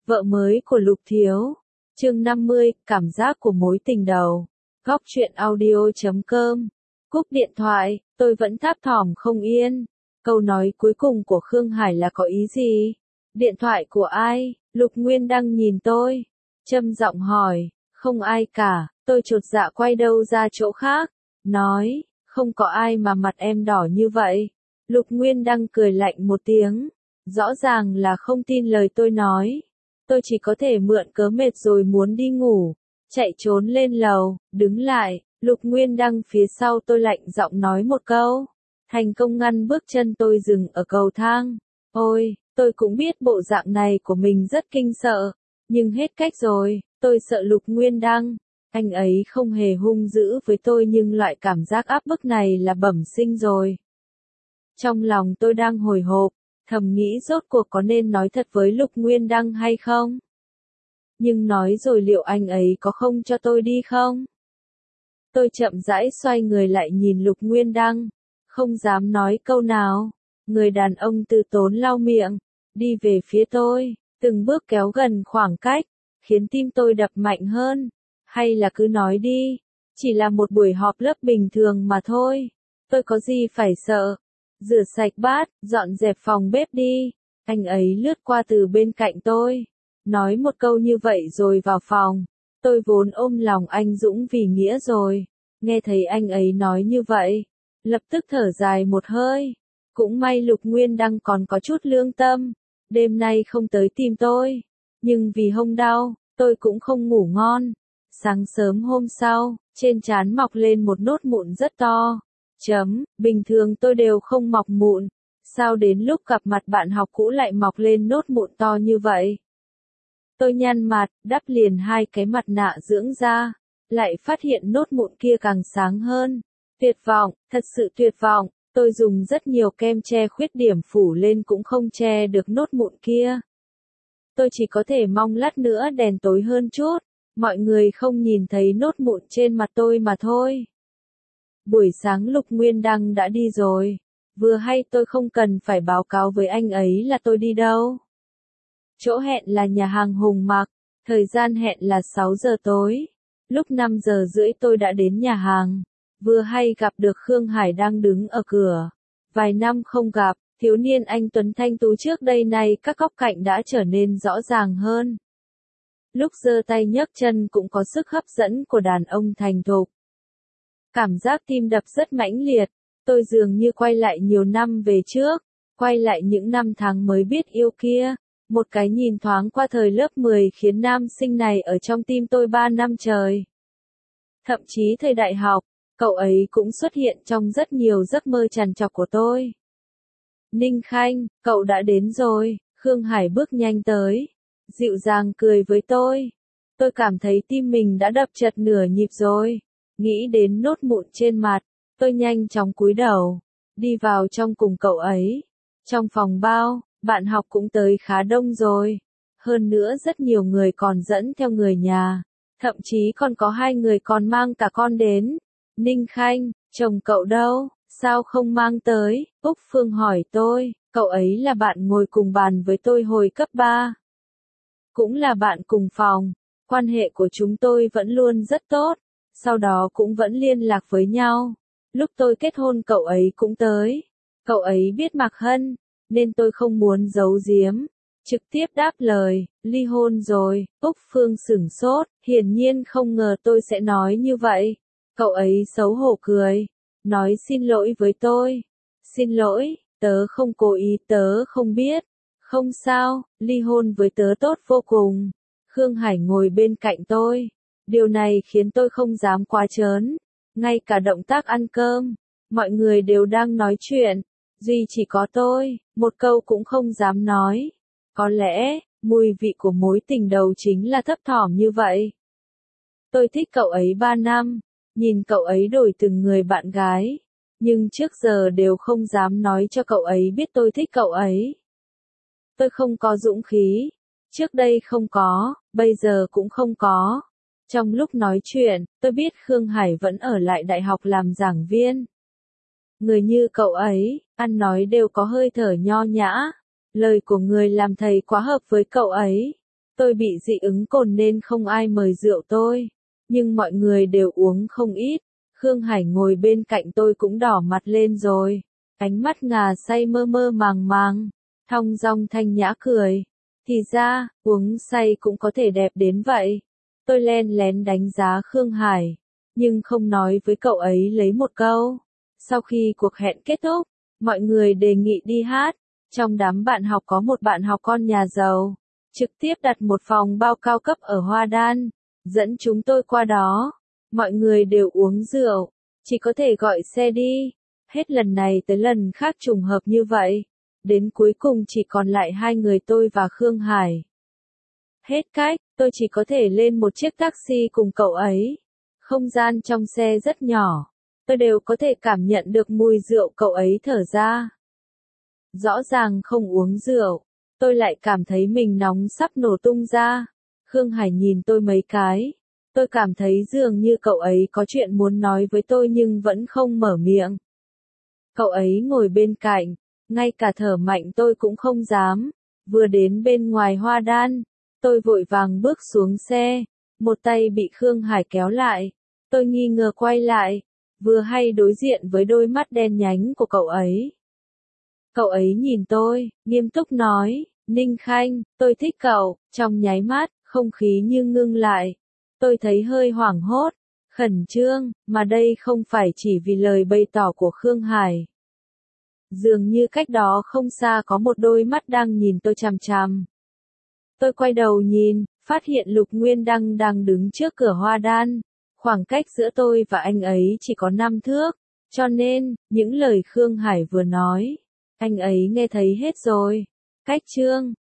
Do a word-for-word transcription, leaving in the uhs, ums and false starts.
Vợ mới của Lục Thiếu. Chương năm mươi, cảm giác của mối tình đầu. Góc truyện audio chấm com. Cúp điện thoại, tôi vẫn tháp thỏm không yên. Câu nói cuối cùng của Khương Hải là có ý gì? Điện thoại của ai? Lục Nguyên đang nhìn tôi. Trầm giọng hỏi, không ai cả, tôi chột dạ quay đầu ra chỗ khác. Nói, không có ai mà mặt em đỏ như vậy. Lục Nguyên đang cười lạnh một tiếng. Rõ ràng là không tin lời tôi nói. Tôi chỉ có thể mượn cớ mệt rồi muốn đi ngủ. Chạy trốn lên lầu, đứng lại, Lục Nguyên Đăng phía sau tôi lạnh giọng nói một câu. Thành công ngăn bước chân tôi dừng ở cầu thang. Ôi, tôi cũng biết bộ dạng này của mình rất kinh sợ. Nhưng hết cách rồi, tôi sợ Lục Nguyên Đăng. Anh ấy không hề hung dữ với tôi nhưng loại cảm giác áp bức này là bẩm sinh rồi. Trong lòng tôi đang hồi hộp. Thầm nghĩ rốt cuộc có nên nói thật với Lục Nguyên Đăng hay không? Nhưng nói rồi liệu anh ấy có không cho tôi đi không? Tôi chậm rãi xoay người lại nhìn Lục Nguyên Đăng. Không dám nói câu nào. Người đàn ông từ tốn lau miệng. Đi về phía tôi. Từng bước kéo gần khoảng cách. Khiến tim tôi đập mạnh hơn. Hay là cứ nói đi. Chỉ là một buổi họp lớp bình thường mà thôi. Tôi có gì phải sợ. Rửa sạch bát, dọn dẹp phòng bếp đi. Anh ấy lướt qua từ bên cạnh tôi. Nói một câu như vậy rồi vào phòng. Tôi vốn ôm lòng anh Dũng vì nghĩa rồi. Nghe thấy anh ấy nói như vậy. Lập tức thở dài một hơi. Cũng may Lục Nguyên Đăng còn có chút lương tâm. Đêm nay không tới tìm tôi. Nhưng vì hông đau, tôi cũng không ngủ ngon. Sáng sớm hôm sau, trên trán mọc lên một nốt mụn rất to. Chấm, bình thường tôi đều không mọc mụn. Sao đến lúc gặp mặt bạn học cũ lại mọc lên nốt mụn to như vậy? Tôi nhăn mặt, đắp liền hai cái mặt nạ dưỡng da. Lại phát hiện nốt mụn kia càng sáng hơn. Tuyệt vọng, thật sự tuyệt vọng. Tôi dùng rất nhiều kem che khuyết điểm phủ lên cũng không che được nốt mụn kia. Tôi chỉ có thể mong lát nữa đèn tối hơn chút. Mọi người không nhìn thấy nốt mụn trên mặt tôi mà thôi. Buổi sáng Lục Nguyên Đăng đã đi rồi. Vừa hay tôi không cần phải báo cáo với anh ấy là tôi đi đâu. Chỗ hẹn là nhà hàng Hùng Mạc. Thời gian hẹn là sáu giờ tối. Lúc năm giờ rưỡi tôi đã đến nhà hàng. Vừa hay gặp được Khương Hải đang đứng ở cửa. Vài năm không gặp, thiếu niên anh tuấn thanh tú trước đây này các góc cạnh đã trở nên rõ ràng hơn. Lúc giơ tay nhấc chân cũng có sức hấp dẫn của đàn ông thành thục. Cảm giác tim đập rất mãnh liệt, tôi dường như quay lại nhiều năm về trước, quay lại những năm tháng mới biết yêu kia. Một cái nhìn thoáng qua thời lớp mười khiến nam sinh này ở trong tim tôi ba năm trời. Thậm chí thời đại học, cậu ấy cũng xuất hiện trong rất nhiều giấc mơ trằn trọc của tôi. Ninh Khanh, cậu đã đến rồi, Khương Hải bước nhanh tới, dịu dàng cười với tôi. Tôi cảm thấy tim mình đã đập chật nửa nhịp rồi. Nghĩ đến nốt mụn trên mặt, tôi nhanh chóng cúi đầu, đi vào trong cùng cậu ấy. Trong phòng bao, bạn học cũng tới khá đông rồi. Hơn nữa rất nhiều người còn dẫn theo người nhà. Thậm chí còn có hai người còn mang cả con đến. Ninh Khanh, chồng cậu đâu, sao không mang tới? Úc Phương hỏi tôi, cậu ấy là bạn ngồi cùng bàn với tôi hồi cấp ba. Cũng là bạn cùng phòng. Quan hệ của chúng tôi vẫn luôn rất tốt. Sau đó cũng vẫn liên lạc với nhau. Lúc tôi kết hôn cậu ấy cũng tới. Cậu ấy biết Mạc Hân, nên tôi không muốn giấu giếm. Trực tiếp đáp lời, ly hôn rồi. Úc Phương sửng sốt, hiển nhiên không ngờ tôi sẽ nói như vậy. Cậu ấy xấu hổ cười, nói xin lỗi với tôi. Xin lỗi, tớ không cố ý, tớ không biết. Không sao, ly hôn với tớ tốt vô cùng. Khương Hải ngồi bên cạnh tôi. Điều này khiến tôi không dám quá trớn. Ngay cả động tác ăn cơm, mọi người đều đang nói chuyện. Duy chỉ có tôi, một câu cũng không dám nói. Có lẽ, mùi vị của mối tình đầu chính là thấp thỏm như vậy. Tôi thích cậu ấy ba năm, nhìn cậu ấy đổi từng người bạn gái. Nhưng trước giờ đều không dám nói cho cậu ấy biết tôi thích cậu ấy. Tôi không có dũng khí. Trước đây không có, bây giờ cũng không có. Trong lúc nói chuyện, tôi biết Khương Hải vẫn ở lại đại học làm giảng viên. Người như cậu ấy, ăn nói đều có hơi thở nho nhã. Lời của người làm thầy quá hợp với cậu ấy. Tôi bị dị ứng cồn nên không ai mời rượu tôi, nhưng mọi người đều uống không ít. Khương Hải ngồi bên cạnh tôi cũng đỏ mặt lên rồi, ánh mắt ngà say mơ mơ màng màng, thong dong thanh nhã cười. Thì ra, uống say cũng có thể đẹp đến vậy. Tôi len lén đánh giá Khương Hải, nhưng không nói với cậu ấy lấy một câu. Sau khi cuộc hẹn kết thúc, mọi người đề nghị đi hát. Trong đám bạn học có một bạn học con nhà giàu, trực tiếp đặt một phòng bao cao cấp ở Hoa Đan, dẫn chúng tôi qua đó. Mọi người đều uống rượu, chỉ có thể gọi xe đi. Hết lần này tới lần khác trùng hợp như vậy. Đến cuối cùng chỉ còn lại hai người tôi và Khương Hải. Hết cách, tôi chỉ có thể lên một chiếc taxi cùng cậu ấy. Không gian trong xe rất nhỏ, tôi đều có thể cảm nhận được mùi rượu cậu ấy thở ra. Rõ ràng không uống rượu, tôi lại cảm thấy mình nóng sắp nổ tung ra. Khương Hải nhìn tôi mấy cái, tôi cảm thấy dường như cậu ấy có chuyện muốn nói với tôi nhưng vẫn không mở miệng. Cậu ấy ngồi bên cạnh, ngay cả thở mạnh tôi cũng không dám. Vừa đến bên ngoài Hoa Đan, tôi vội vàng bước xuống xe, một tay bị Khương Hải kéo lại. Tôi nghi ngờ quay lại, vừa hay đối diện với đôi mắt đen nhánh của cậu ấy. Cậu ấy nhìn tôi, nghiêm túc nói, Ninh Khanh, tôi thích cậu. Trong nháy mắt, không khí như ngưng lại. Tôi thấy hơi hoảng hốt, khẩn trương, mà đây không phải chỉ vì lời bày tỏ của Khương Hải. Dường như cách đó không xa có một đôi mắt đang nhìn tôi chằm chằm. Tôi quay đầu nhìn, phát hiện Lục Nguyên Đăng đang đứng trước cửa Hoa Đan. Khoảng cách giữa tôi và anh ấy chỉ có năm thước, cho nên, những lời Khương Hải vừa nói, anh ấy nghe thấy hết rồi. Cách chương